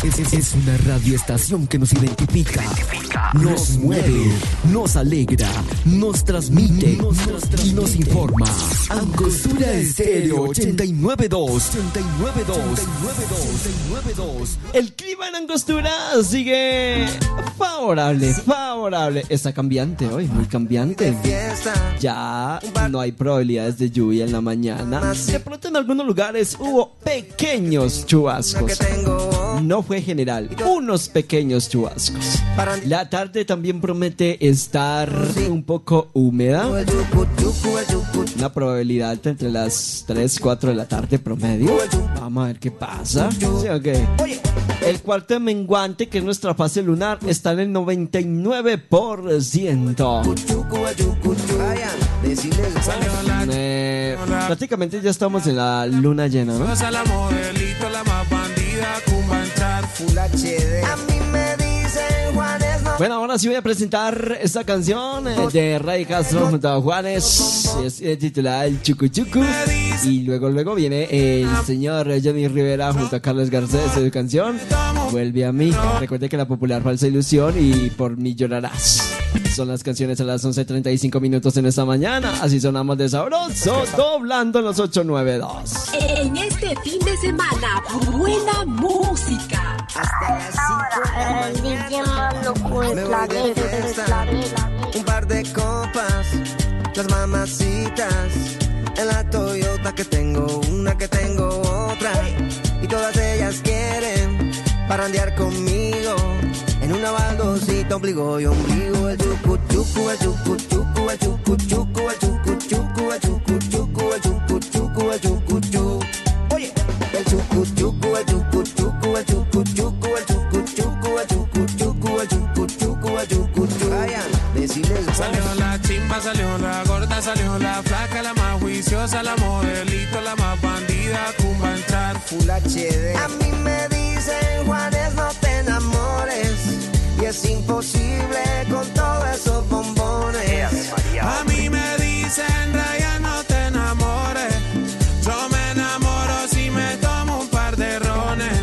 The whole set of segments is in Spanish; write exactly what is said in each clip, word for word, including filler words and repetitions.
Es, es, es una radioestación que nos identifica, identifica nos, nos mueve, nos alegra, nos transmite, nos, nos transmite y nos informa. Angostura Estéreo ochenta y nueve punto dos. ochenta y nueve punto dos. El clima en Angostura sigue favorable, favorable. Está cambiante hoy, muy cambiante. Ya no hay probabilidades de lluvia en la mañana. De pronto en algunos lugares hubo pequeños chubascos. No fue general, unos pequeños chubascos. La tarde también promete estar un poco húmeda. Una probabilidad entre las tres, cuatro de la tarde promedio. Vamos a ver qué pasa. ¿Sí, okay? El cuarto de menguante, que es nuestra fase lunar, está en el noventa y nueve por ciento. Eh, prácticamente ya estamos en la luna llena, ¿no? Bueno, ahora sí voy a presentar esta canción de Ray Castro junto a Juanes. Es, es titulada El Chucu Chucu. Y luego, luego viene el señor Johnny Rivera junto a Carlos Garcés. Su canción Vuelve a mí. Recuerde que la popular Falsa Ilusión y Por mí llorarás. Son las canciones a las once treinta y cinco minutos en esta mañana. Así sonamos de sabroso, doblando los ocho nueve dos. En este fin de semana, buena música. Hasta las cinco de la mañana me voy de fiesta, un par de copas, las mamacitas, en la Toyota que tengo una, que tengo otra, y todas ellas quieren parandear conmigo, en una baldosita, ombligo y ombligo, el chucu chucu, el chucu chucu, el chucu chucu, el chucu chucu, el chucu chucu, el chucu chucu, el chucu chucu. Oye, el chucu chucu, el chucu chucu, el chucu chucu, el chucu chucu, el chucu chucu, el chucu chucu, el chucu chucu. Vayan, decirles. Salió la chimba, salió la gorda, salió la flaca, la más juiciosa, la modelito, la más bandida, cumba entrar. Full H D. A mí me dicen, Juanes, no te enamores, y es imposible con todos esos bombones. A mí me dicen, Ryan, no te enamores, yo me enamoro si me tomo un par de rones.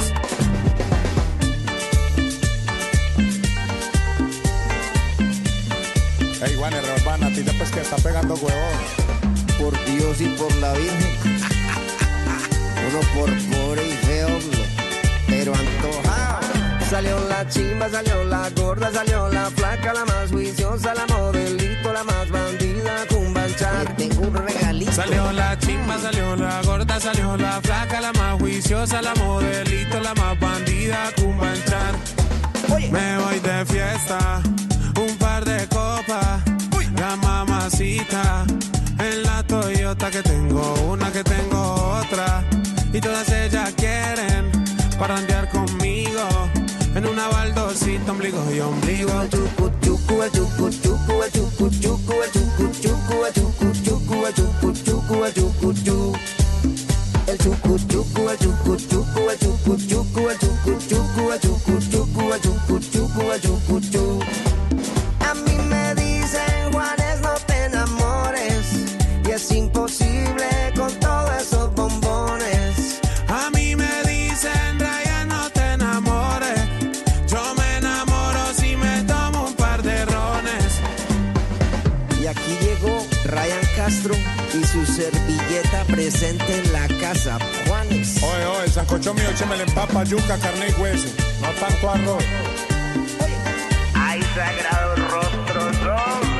Hey, Juanes, Urbana, a ti te pues que está pegando huevón. Por Dios y por la Virgen. Uno por pobre y feo, pero antojado. Salió la chimba, salió la gorda, salió la flaca, la más juiciosa, la modelito, la más bandida, cumbanchar. Tengo un regalito. Salió la chimba, salió la gorda, salió la flaca, la más juiciosa, la modelito, la más bandida, cumbanchar. Me voy de fiesta, un par de copas, la mamacita, en la Toyota que tengo una, que tengo otra, y todas ellas quieren parrandear conmigo, en una baldosita, ombligo y ombligo. El chucu chucu, el chucu chucu, el chucu chucu, el chucu chucu, el chucu chucu, el chucu chucu, el chucu chucu. El chucu chucu, el chucu chucu, el chucu chucu, el chucu chucu, el chucu chucu, el chucu chucu, el chucu chucu. A mí me dicen, Juanes, no te enamores, y es imposible con todos esos bombones. A mí me dicen, Ryan, no te enamores, yo me enamoro si me tomo un par de rones. Y aquí llegó Ryan Castro y su servilleta presente en la casa, Juanes. Oye, oye, el sancocho mío, échame le empapa, yuca, carne y hueso, no tanto arroz. Ay, sagrado rostro, rostro.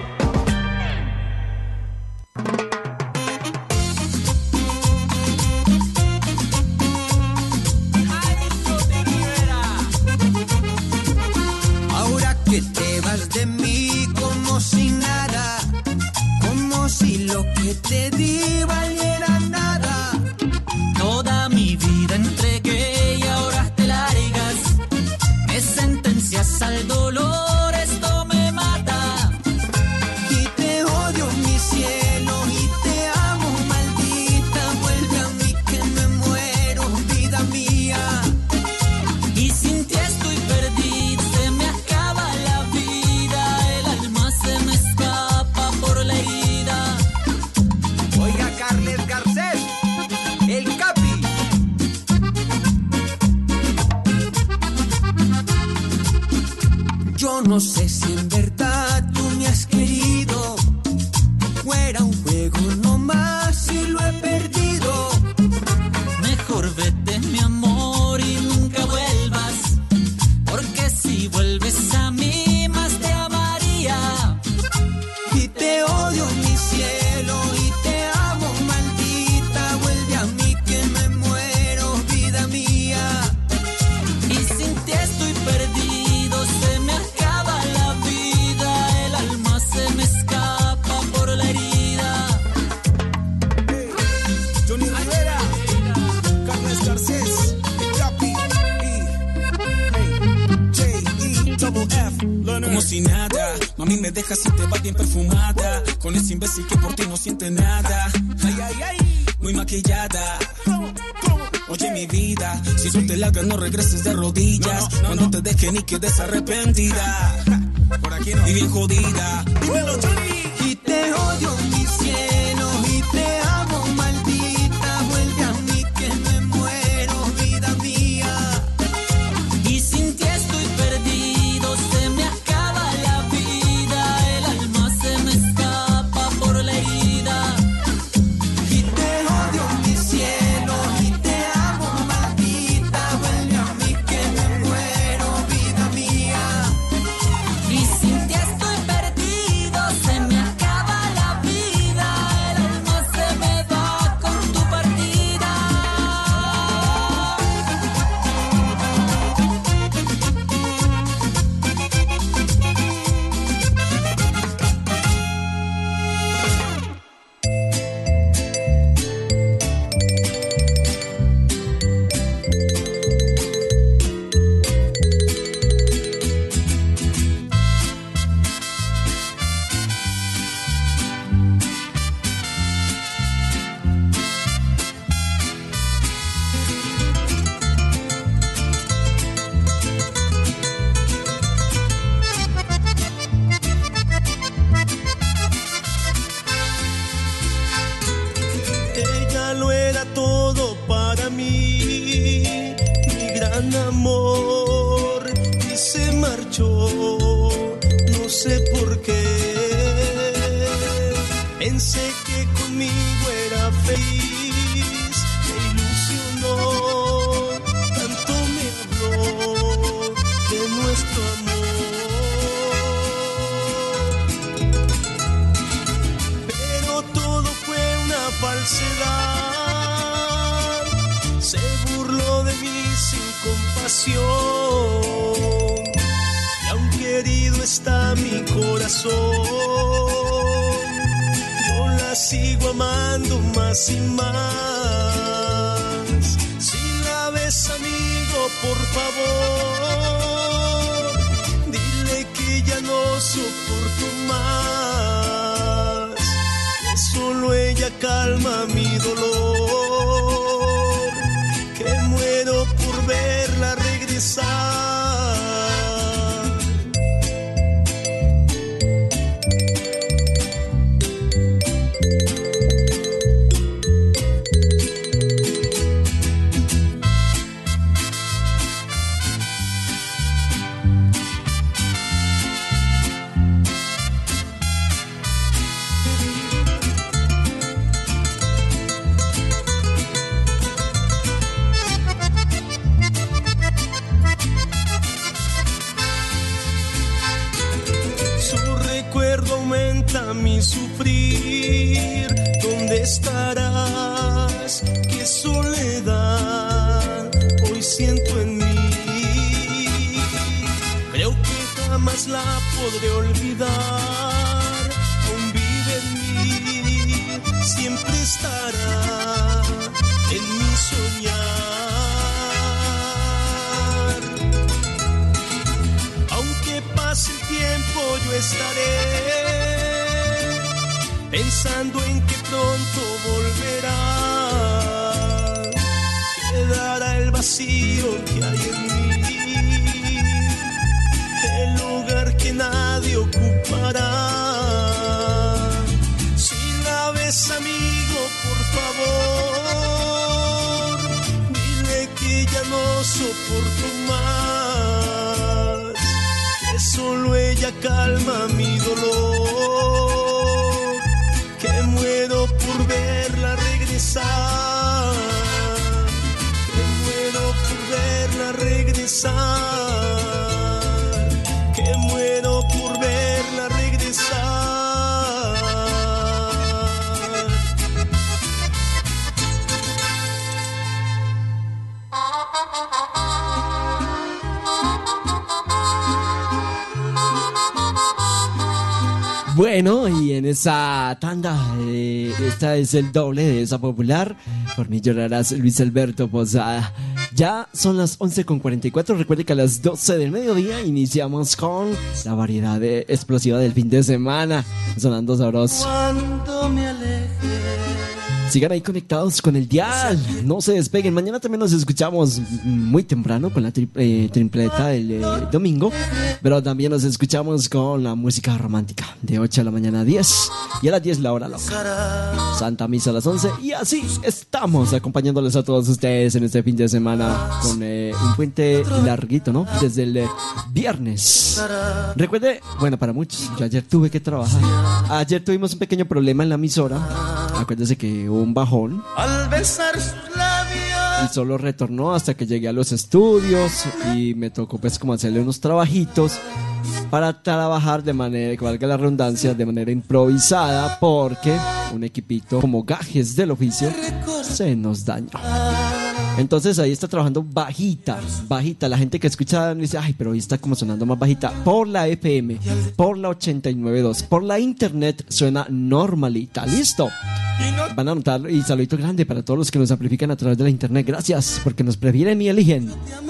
Ahora que te vas de mí como si nada, como si lo que te di valiera nada. Toda mi vida entregué y ahora te largas, me sentencias al dolor, esto me no sé si en verdad tú me has querido o era un juego nomás y lo he perdido. Mejor vete, mi amor, y nunca vuelvas, porque si vuelves a mí más te amaría. Y te odio, mi cielo, y te amo, maldita. Vuelve a mí que me muero, vida mía. Y sin ti estoy perdido, se me acaba la vida, el alma se me escapa por la herida. Johnny Rivera, Carlos Garcés, Capi, J E double F, como si nada. Mami, me dejas si te va bien perfumada, con ese imbécil que por ti no siente nada. Ay, ay, ay, muy maquillada. Oye, mi vida, si tú te largas no regreses de rodillas. No, no, no, cuando no te dejen y quedes arrepentida. Por aquí no. Y bien jodida. Dímelo, Johnny. Y te odio, mi cielo, y te amo, maldita. Vuelve a mí que me muero, vida mía. Y sin ti estoy perdido, se me acaba la vida, el alma se me escapa por la herida. Y te odio, mi cielo, y te amo, maldita. Vuelve a mí que me muero, vida mía. Y sin ti estoy perdido, se me acaba la vida, el alma se me va con tu partida. Ella lo era todo para mí, mi gran amor, y se marchó, no sé por qué. Pensé que conmigo era feliz, me ilusionó, tanto me habló de nuestro amor. Pero todo fue una falsedad, se burló de mí sin compasión. Y aunque herido está mi corazón, yo la sigo amando más y más. Si la ves, amigo, por favor, dile que ya no soporto más, que solo ella calma mi dolor, que muero por verla regresar. Mi sufrir, ¿dónde estarás? Qué soledad hoy siento en mí. Creo que jamás la podré olvidar. Aún vive en mí, siempre estará en mi soñar. Aunque pase el tiempo, yo estaré pensando en que pronto volverá. Quedará el vacío que hay en mí, el lugar que nadie ocupará. Si la ves, amigo, por favor, dile que ya no soporto más, que solo calma mi dolor, que muero por verla regresar, que muero por verla regresar, que muero por verla regresar. Bueno, y en esa tanda, eh, esta es el doble de esa popular. Por mí llorarás, Luis Alberto Posada. Ya son las once con cuarenta y cuatro. Recuerde que a las doce del mediodía iniciamos con la variedad de explosiva del fin de semana. Sonando sabroso. Cuando me aleje. Sigan ahí conectados con el dial, no se despeguen. Mañana también nos escuchamos muy temprano con la tri- eh, tripleta del eh, domingo, pero también nos escuchamos con la música romántica de ocho de la mañana a diez, y a las diez la hora loca. Santa Misa a las once, y así estamos acompañándoles a todos ustedes en este fin de semana con eh, un puente larguito, ¿no? Desde el eh, viernes. Recuerde, bueno, para muchos, yo ayer tuve que trabajar. Ayer tuvimos un pequeño problema en la emisora. Acuérdense que hubo un bajón Al besar sus labios. y solo retornó hasta que llegué a los estudios y me tocó pues como hacerle unos trabajitos para trabajar de manera, que valga la redundancia, de manera improvisada, porque un equipito como gajes del oficio se nos dañó. Entonces ahí está trabajando bajita, bajita. La gente que escucha dice, ay, pero hoy está como sonando más bajita. Por la F M, por la ochenta y nueve punto dos, por la internet suena normalita. Listo. Van a notarlo, y saludito grande para todos los que nos amplifican a través de la internet. Gracias, porque nos prefieren y eligen.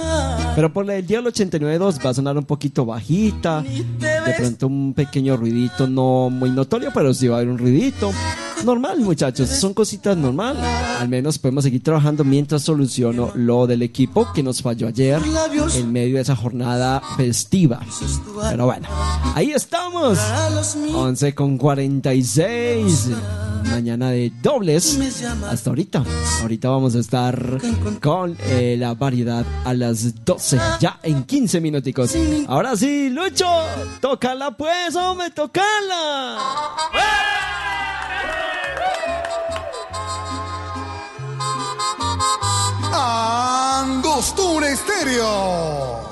Pero por el dial ochenta y nueve punto dos va a sonar un poquito bajita. De pronto un pequeño ruidito, no muy notorio, pero sí va a haber un ruidito. Normal, muchachos, son cositas normal. Al menos podemos seguir trabajando mientras soluciono lo del equipo que nos falló ayer en medio de esa jornada festiva. Pero bueno, ahí estamos. once con cuarenta y seis. Mañana de dobles. Hasta ahorita. Ahorita vamos a estar con eh, la variedad a las doce. Ya en quince minuticos. Ahora sí, Lucho. Tócala pues, hombre, tócala. Angostura Estéreo.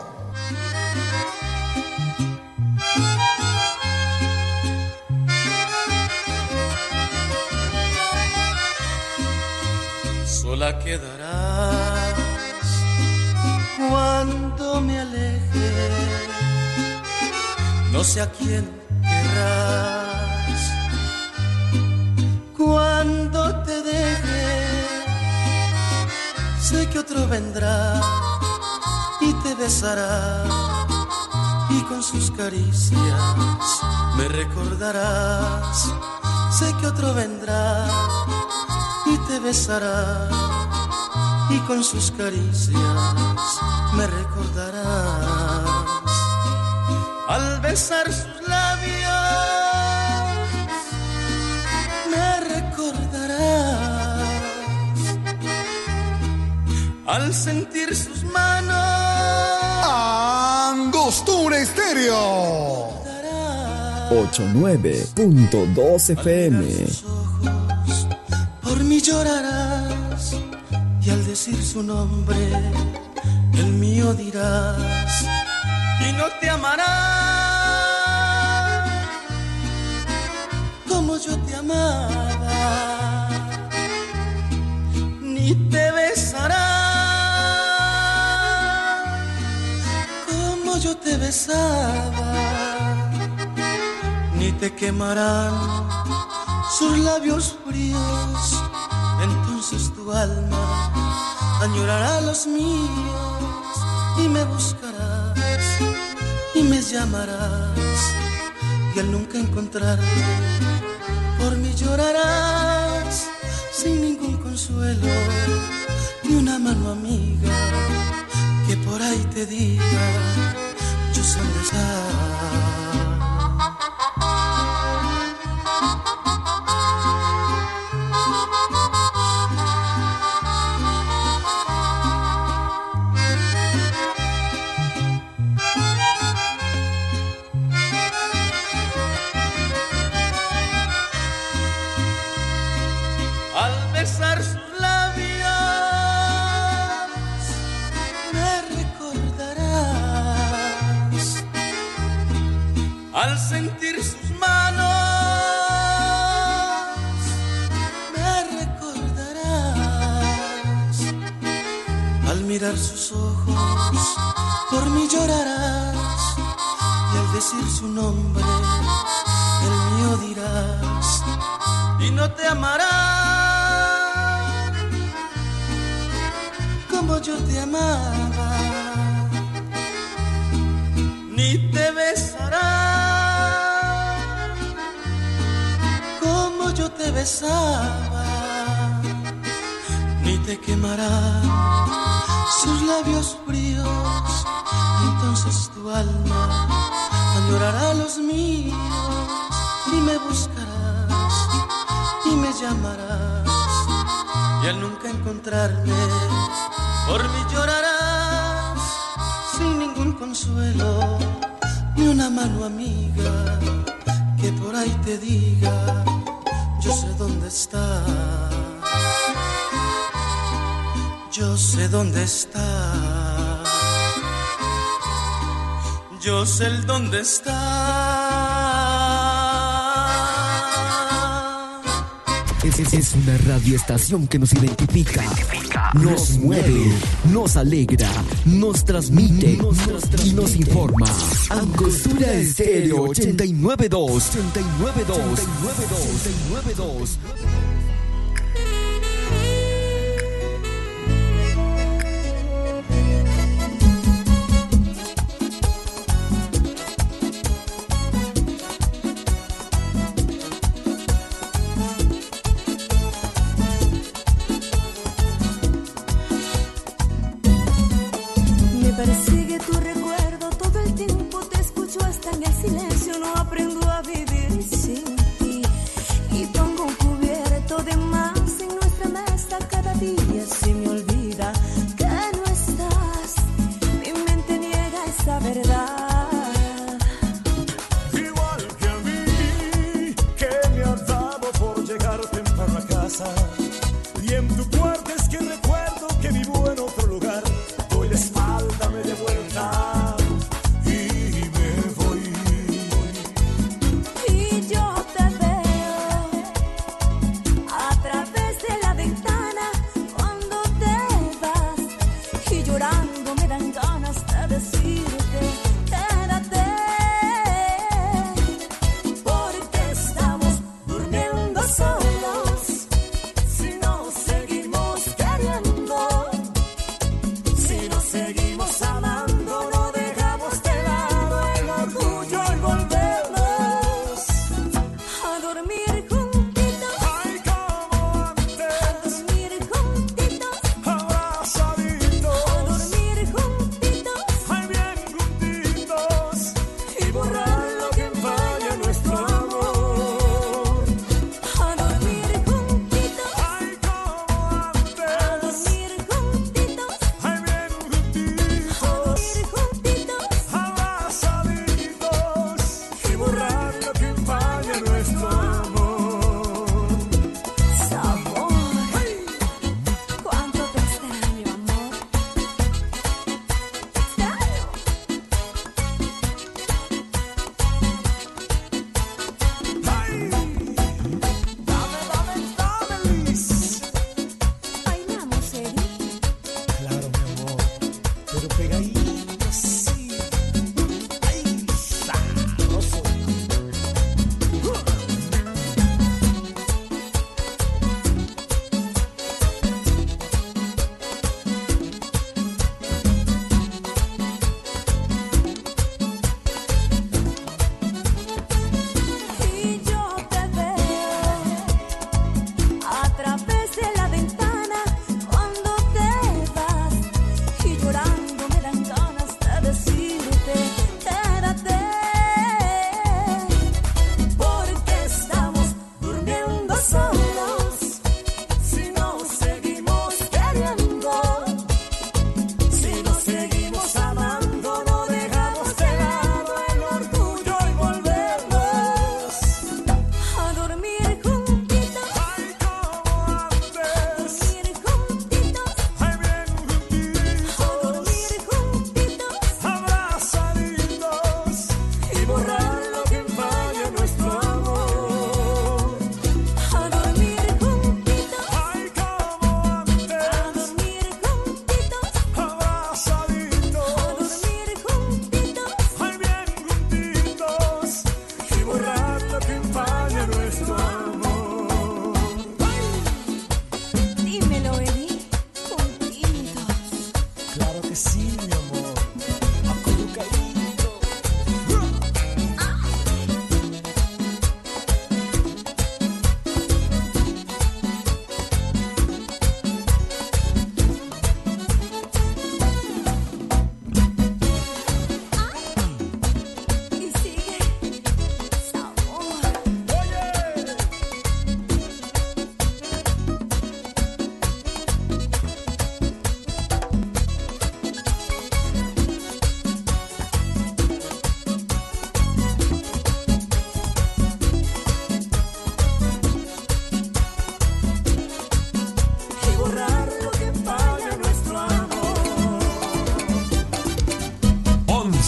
Sola quedarás cuando me aleje. No sé a quién querrás cuando te deje. Sé que otro vendrá y te besará, y con sus caricias me recordarás. Sé que otro vendrá y te besará, y con sus caricias me recordarás. Al besar sus labios me recordarás. Al sentir sus manos. Angostura Estéreo. ochenta y nueve punto dos F M. Por mí llorarás, y al decir su nombre, el mío dirás, y no te amará como yo te amaba, ni te besará como yo te besaba, ni te quemarán sus labios fríos. Entonces tu alma añorará los míos, y me buscarás y me llamarás, y al nunca encontrarte por mí llorarás, sin ningún consuelo ni una mano amiga que por ahí te diga yo sé dónde estás. sentir sus manos me recordarás. Al mirar sus ojos por mí llorarás, y al decir su nombre el mío dirás, y no te amarás como yo te amaba, ni te besará como yo te besaba, ni te quemará sus labios fríos. Entonces tu alma añorará los míos, y me buscarás y me llamarás, y al nunca encontrarme por mí llorarás, sin ningún consuelo, ni una mano amiga que por ahí te diga, yo sé dónde está, yo sé dónde está, yo sé el dónde está. Es, es, es una radioestación que nos identifica, nos mueve, nos alegra, nos transmite, nos, nos transmite y nos informa. Angostura Estéreo ochenta y nueve punto dos, ochenta y nueve punto dos, ochenta y nueve punto dos. Persigue tu recuerdo todo el tiempo, te escucho hasta en el silencio, no aprendo a vivir sin ti. Y pongo un cubierto de más en nuestra mesa cada día, se me olvida que no estás, mi mente niega esa verdad. Igual que a mí, que me has dado por llegar temprano a casa, y en tu cuarto es que recuerdo que vivo en otro lugar. Doy la espalda, me de vuelta y me voy. Y yo te veo a través de la ventana cuando te vas, y llorando me dan ganas de decirte quédate, porque estamos durmiendo solos si no seguimos queriendo. Si nos seguimos amando, no dejamos de lado el orgullo y volvemos a dormir juntitos. Ay, como antes, a dormir juntitos, abrazaditos, a dormir juntitos, ay, bien juntitos, y borrar lo que empaña nuestro amor. A dormir juntitos, ay, como antes, a dormir juntitos, ay, bien juntitos, a dormir juntitos, abrazaditos, y borrar lo que empaña nuestro amor. Sabor, cuánto te extraño, amor. Te extraño. ay, dame, dame, dame, Liz. Bailamos, Eri. Claro, mi amor, pero pegadito así. Ay, sabroso. Y yo te veo a través de la ventana cuando te vas, y llorando me dan ganas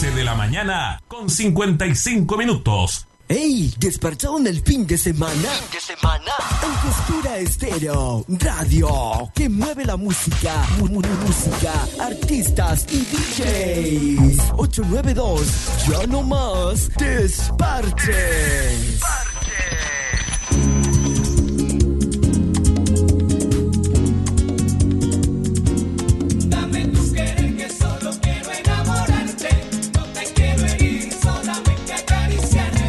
once de la mañana con cincuenta y cinco minutos. ¡Ey! Despertado en el fin de semana. Fin de semana. Angostura Estéreo, radio que mueve la música, mu mu música, artistas y D Js. ocho nueve dos, ya no más, desparches. Dame tu querer que solo quiero enamorarte. No te quiero herir, solamente acariciaré.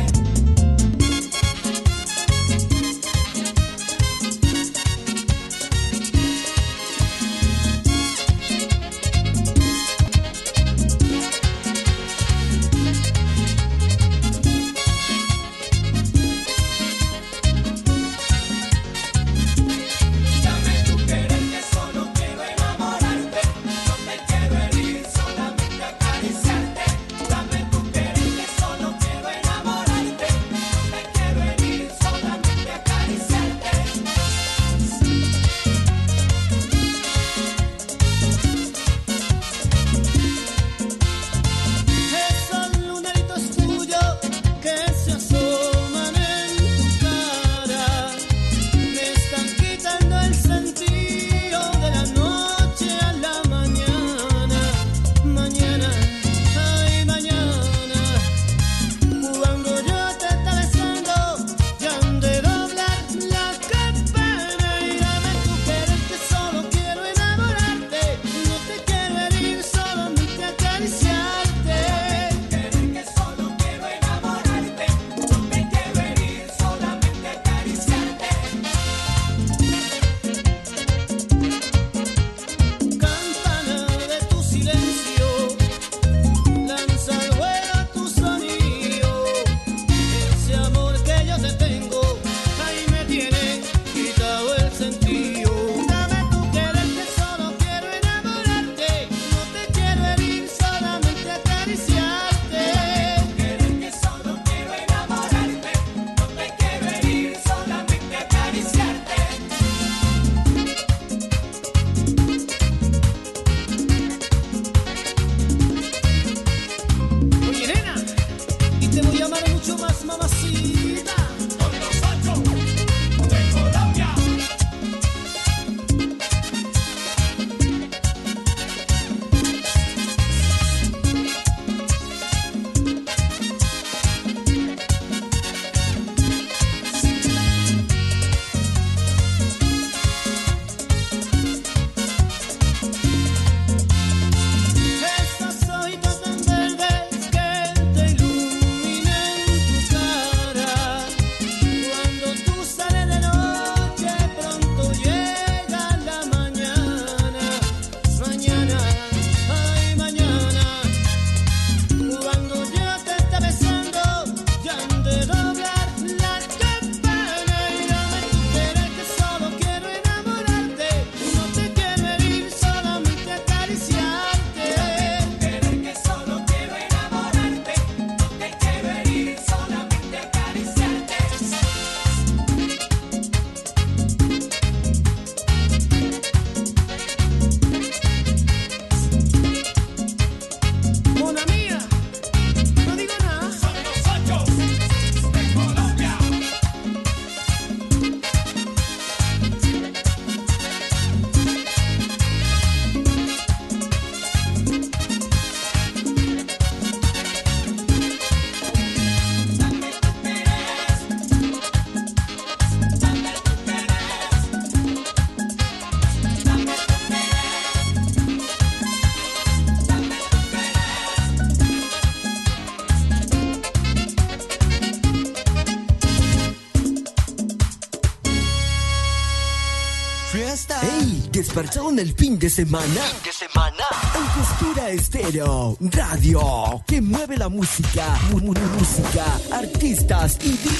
fiesta. ¡Ey! Despertado en el fin de semana. Fin de semana. Angostura Estéreo, radio que mueve la música, mu mu música, artistas y D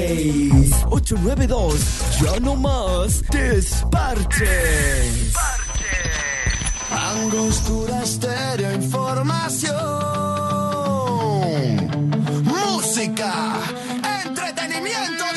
Js. ocho nueve dos, ya no más, desparches. Angostura Estéreo, información, música, entretenimiento